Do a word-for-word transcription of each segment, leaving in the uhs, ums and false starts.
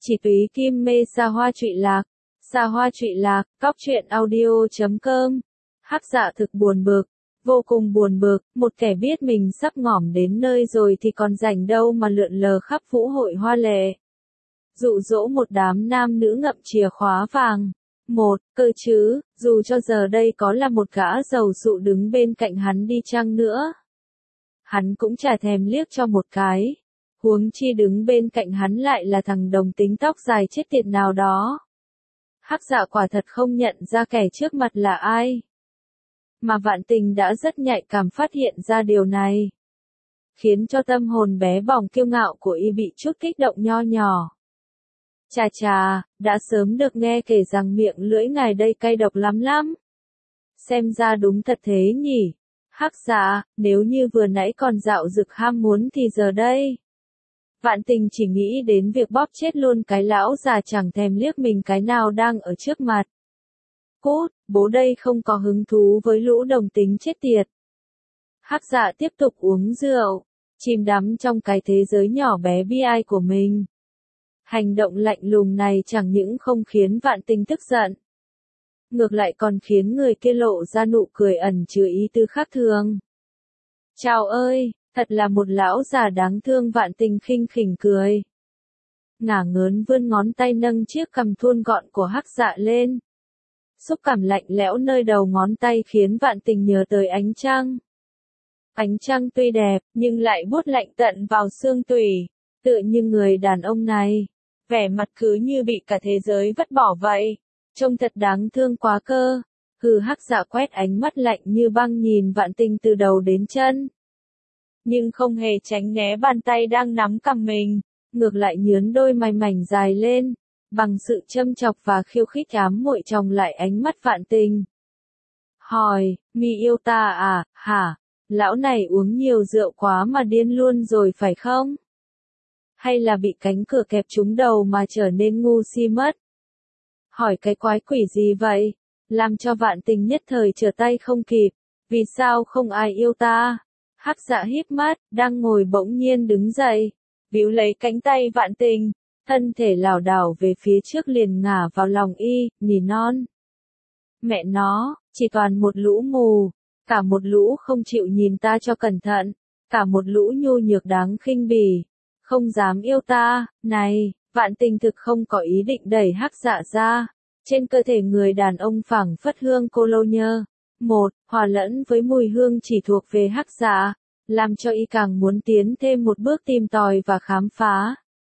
Chỉ túy kim mê xa hoa trụy lạc, xa hoa trụy lạc, cóc truyện audio chấm com. Hắc Dạ thực buồn bực, vô cùng buồn bực, một kẻ biết mình sắp ngỏm đến nơi rồi thì còn rảnh đâu mà lượn lờ khắp vũ hội hoa lệ. Dụ dỗ một đám nam nữ ngậm chìa khóa vàng. Một, cơ chứ, dù cho giờ đây có là một gã giàu sụ đứng bên cạnh hắn đi chăng nữa, hắn cũng chả thèm liếc cho một cái. Huống chi đứng bên cạnh hắn lại là thằng đồng tính tóc dài chết tiệt nào đó. Hắc Dạ quả thật không nhận ra kẻ trước mặt là ai. Mà Vạn Tình đã rất nhạy cảm phát hiện ra điều này, khiến cho tâm hồn bé bỏng kiêu ngạo của y bị chút kích động nho nhỏ. Chà chà, đã sớm được nghe kể rằng miệng lưỡi ngài đây cay độc lắm lắm. Xem ra đúng thật thế nhỉ. Hắc Dạ, nếu như vừa nãy còn dạo dực ham muốn thì giờ đây. Vạn Tình chỉ nghĩ đến việc bóp chết luôn cái lão già chẳng thèm liếc mình cái nào đang ở trước mặt. Cút, bố đây không có hứng thú với lũ đồng tính chết tiệt. Hắc Dạ tiếp tục uống rượu, chìm đắm trong cái thế giới nhỏ bé bi ai của mình. Hành động lạnh lùng này chẳng những không khiến Vạn Tình tức giận, ngược lại còn khiến người kia lộ ra nụ cười ẩn chứa ý tứ khác thường. Chào ơi, thật là một lão già đáng thương. Vạn Tình khinh khỉnh cười, ngả ngớn vươn ngón tay nâng chiếc cằm thon gọn của Hắc Dạ lên. Xúc cảm lạnh lẽo nơi đầu ngón tay khiến Vạn Tình nhớ tới ánh trăng. Ánh trăng tuy đẹp, nhưng lại buốt lạnh tận vào xương tủy, tựa như người đàn ông này, vẻ mặt cứ như bị cả thế giới vứt bỏ vậy, trông thật đáng thương quá cơ. Hừ, Hắc Dạ quét ánh mắt lạnh như băng nhìn Vạn Tình từ đầu đến chân, nhưng không hề tránh né bàn tay đang nắm cằm mình, ngược lại nhướn đôi mày mảnh dài lên, bằng sự châm chọc và khiêu khích ám muội tròng lại ánh mắt Vạn Tình. Hỏi, mi yêu ta à, hả? Lão này uống nhiều rượu quá mà điên luôn rồi phải không? Hay là bị cánh cửa kẹp trúng đầu mà trở nên ngu si mất? Hỏi cái quái quỷ gì vậy? Làm cho Vạn Tình nhất thời trở tay không kịp. Vì sao không ai yêu ta? Hắc Dạ híp mắt, đang ngồi bỗng nhiên đứng dậy, víu lấy cánh tay Vạn Tình, thân thể lảo đảo về phía trước liền ngả vào lòng y, nỉ non. Mẹ nó, chỉ toàn một lũ mù, cả một lũ không chịu nhìn ta cho cẩn thận, cả một lũ nhu nhược đáng khinh bỉ, không dám yêu ta. Này, Vạn Tình thực không có ý định đẩy Hắc Dạ ra. Trên cơ thể người đàn ông phảng phất hương cô lô nhơ, một, hòa lẫn với mùi hương chỉ thuộc về Hắc Dạ, làm cho y càng muốn tiến thêm một bước tìm tòi và khám phá.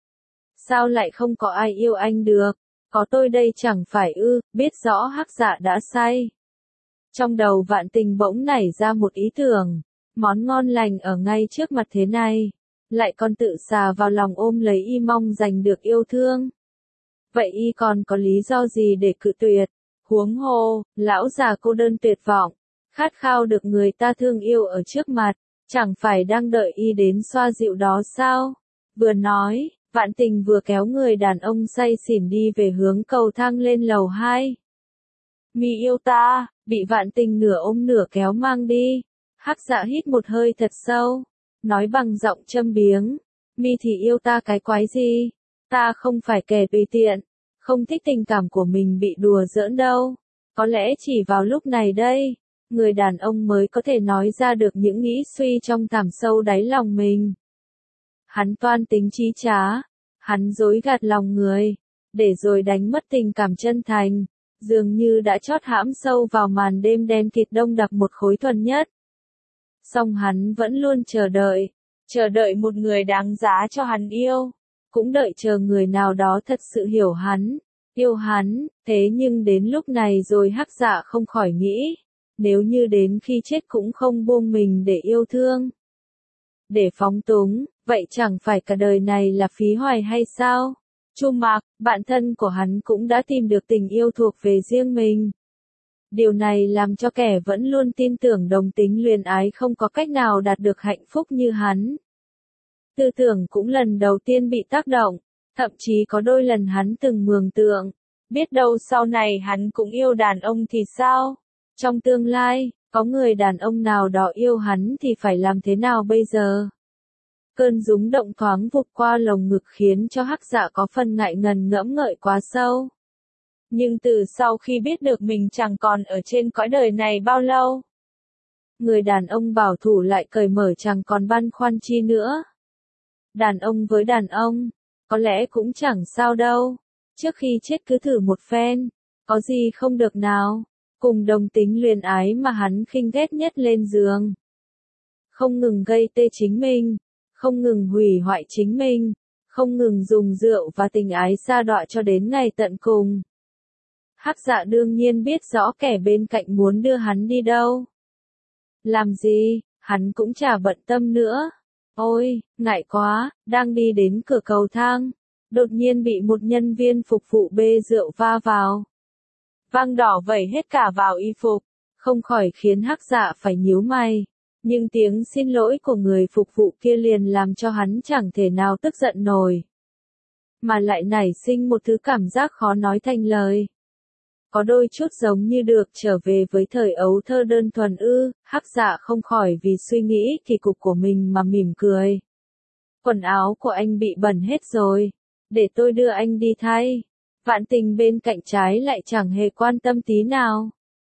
Sao lại không có ai yêu anh được? Có tôi đây chẳng phải ư? Biết rõ Hắc Dạ đã say. Trong đầu Vạn Tình bỗng nảy ra một ý tưởng, món ngon lành ở ngay trước mặt thế này, lại còn tự xà vào lòng ôm lấy y mong giành được yêu thương. Vậy y còn có lý do gì để cự tuyệt? Huống hồ, lão già cô đơn tuyệt vọng, khát khao được người ta thương yêu ở trước mặt, chẳng phải đang đợi y đến xoa dịu đó sao? Vừa nói, Vạn Tình vừa kéo người đàn ông say xỉn đi về hướng cầu thang lên lầu hai. Mi yêu ta, bị Vạn Tình nửa ôm nửa kéo mang đi. Hắc Dạ hít một hơi thật sâu, nói bằng giọng châm biếng, mi thì yêu ta cái quái gì? Ta không phải kẻ tùy tiện, không thích tình cảm của mình bị đùa giỡn đâu. Có lẽ chỉ vào lúc này đây, người đàn ông mới có thể nói ra được những nghĩ suy trong thẳm sâu đáy lòng mình. Hắn toan tính trí trá, hắn dối gạt lòng người, để rồi đánh mất tình cảm chân thành, dường như đã chót hãm sâu vào màn đêm đen kịt đông đặc một khối thuần nhất. Song hắn vẫn luôn chờ đợi, chờ đợi một người đáng giá cho hắn yêu, cũng đợi chờ người nào đó thật sự hiểu hắn, yêu hắn. Thế nhưng đến lúc này rồi Hắc Dạ không khỏi nghĩ, nếu như đến khi chết cũng không buông mình để yêu thương, để phóng túng, vậy chẳng phải cả đời này là phí hoài hay sao? Chu Mạc, bạn thân của hắn cũng đã tìm được tình yêu thuộc về riêng mình. Điều này làm cho kẻ vẫn luôn tin tưởng đồng tính luyến ái không có cách nào đạt được hạnh phúc như hắn. Tư tưởng cũng lần đầu tiên bị tác động, thậm chí có đôi lần hắn từng mường tượng, biết đâu sau này hắn cũng yêu đàn ông thì sao? Trong tương lai, có người đàn ông nào đó yêu hắn thì phải làm thế nào bây giờ? Cơn rúng động thoáng vụt qua lồng ngực khiến cho Hắc Dạ có phần ngại ngần ngẫm ngợi quá sâu. Nhưng từ sau khi biết được mình chẳng còn ở trên cõi đời này bao lâu, người đàn ông bảo thủ lại cởi mở chẳng còn băn khoăn chi nữa. Đàn ông với đàn ông, có lẽ cũng chẳng sao đâu. Trước khi chết cứ thử một phen, có gì không được nào. Cùng đồng tính luyến ái mà hắn khinh ghét nhất lên giường. Không ngừng gây tê chính mình, không ngừng hủy hoại chính mình, không ngừng dùng rượu và tình ái sa đọa cho đến ngày tận cùng. Hắc Dạ đương nhiên biết rõ kẻ bên cạnh muốn đưa hắn đi đâu. Làm gì, hắn cũng chả bận tâm nữa. Ôi, ngại quá, đang đi đến cửa cầu thang, đột nhiên bị một nhân viên phục vụ bê rượu va vào. Vang đỏ vẩy hết cả vào y phục, không khỏi khiến Hắc Dạ phải nhíu mày. Nhưng tiếng xin lỗi của người phục vụ kia liền làm cho hắn chẳng thể nào tức giận nổi. Mà lại nảy sinh một thứ cảm giác khó nói thành lời. Có đôi chút giống như được trở về với thời ấu thơ đơn thuần ư, Hắc Dạ không khỏi vì suy nghĩ kỳ cục của mình mà mỉm cười. Quần áo của anh bị bẩn hết rồi, để tôi đưa anh đi thay. Vạn Tình bên cạnh trái lại chẳng hề quan tâm tí nào.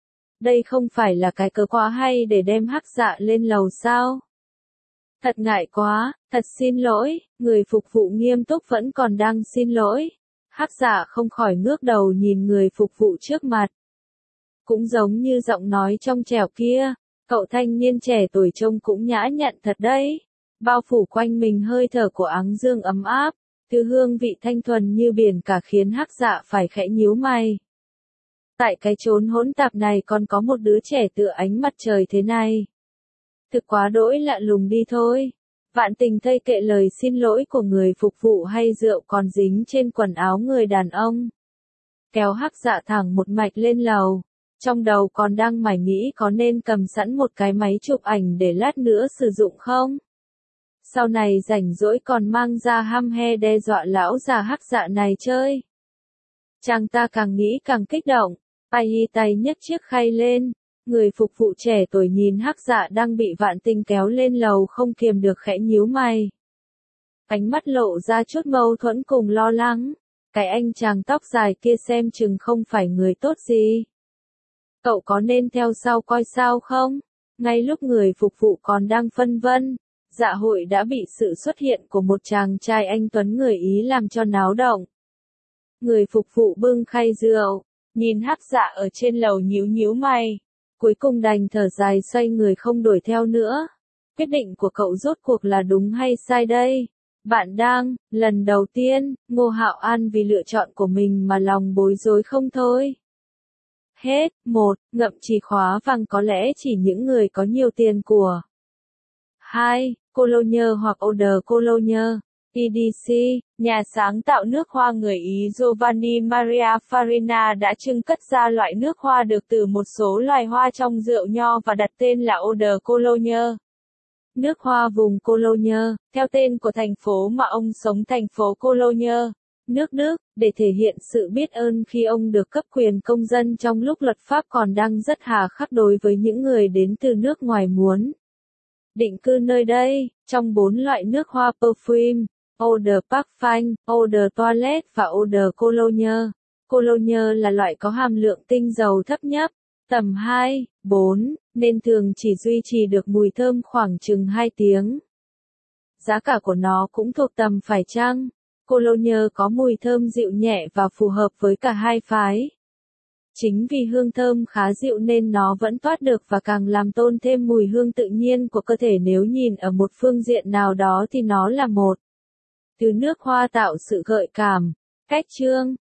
Đây không phải là cái cớ quá hay để đem Hắc Dạ lên lầu sao? Thật ngại quá, thật xin lỗi, người phục vụ nghiêm túc vẫn còn đang xin lỗi. Hắc Dạ không khỏi ngước đầu nhìn người phục vụ trước mặt. Cũng giống như giọng nói trong trẻo kia, cậu thanh niên trẻ tuổi trông cũng nhã nhặn thật đấy. Bao phủ quanh mình hơi thở của áng dương ấm áp, thứ hương vị thanh thuần như biển cả khiến Hắc Dạ phải khẽ nhíu mày. Tại cái chốn hỗn tạp này còn có một đứa trẻ tựa ánh mặt trời thế này. Thực quá đỗi lạ lùng đi thôi. Vạn Tình thây kệ lời xin lỗi của người phục vụ hay rượu còn dính trên quần áo người đàn ông. Kéo Hắc Dạ thẳng một mạch lên lầu. Trong đầu còn đang mải nghĩ có nên cầm sẵn một cái máy chụp ảnh để lát nữa sử dụng không? Sau này rảnh rỗi còn mang ra hăm he đe dọa lão già Hắc Dạ này chơi. Chàng ta càng nghĩ càng kích động, tay y tay nhấc chiếc khay lên. Người phục vụ trẻ tuổi nhìn Hắc Dạ đang bị Vạn Tình kéo lên lầu không kiềm được khẽ nhíu mày. Ánh mắt lộ ra chút mâu thuẫn cùng lo lắng. Cái anh chàng tóc dài kia xem chừng không phải người tốt gì. Cậu có nên theo sau coi sao không? Ngay lúc người phục vụ còn đang phân vân, Dạ Hội đã bị sự xuất hiện của một chàng trai anh tuấn người Ý làm cho náo động. Người phục vụ bưng khay rượu, nhìn Hắc Dạ ở trên lầu nhíu nhíu mày. Cuối cùng đành thở dài xoay người không đuổi theo nữa. Quyết định của cậu rốt cuộc là đúng hay sai đây? Bạn đang, lần đầu tiên, Ngô Hạo An vì lựa chọn của mình mà lòng bối rối không thôi. Hết, một, ngậm chìa khóa vàng có lẽ chỉ những người có nhiều tiền của. hai. Cologne hoặc Eau de Cologne. e đê xê, nhà sáng tạo nước hoa người Ý Giovanni Maria Farina đã trưng cất ra loại nước hoa được từ một số loài hoa trong rượu nho và đặt tên là Eau de Cologne. Nước hoa vùng Cologne, theo tên của thành phố mà ông sống thành phố Cologne, nước Đức, để thể hiện sự biết ơn khi ông được cấp quyền công dân trong lúc luật pháp còn đang rất hà khắc đối với những người đến từ nước ngoài muốn định cư nơi đây. Trong bốn loại nước hoa perfume, Eau de Parfum, Eau de Toilette và Eau de Cologne. Cologne là loại có hàm lượng tinh dầu thấp nhất, tầm hai, bốn, nên thường chỉ duy trì được mùi thơm khoảng chừng hai tiếng. Giá cả của nó cũng thuộc tầm phải chăng. Cologne có mùi thơm dịu nhẹ và phù hợp với cả hai phái. Chính vì hương thơm khá dịu nên nó vẫn toát được và càng làm tôn thêm mùi hương tự nhiên của cơ thể. Nếu nhìn ở một phương diện nào đó thì nó là một thứ nước hoa tạo sự gợi cảm, cách trương,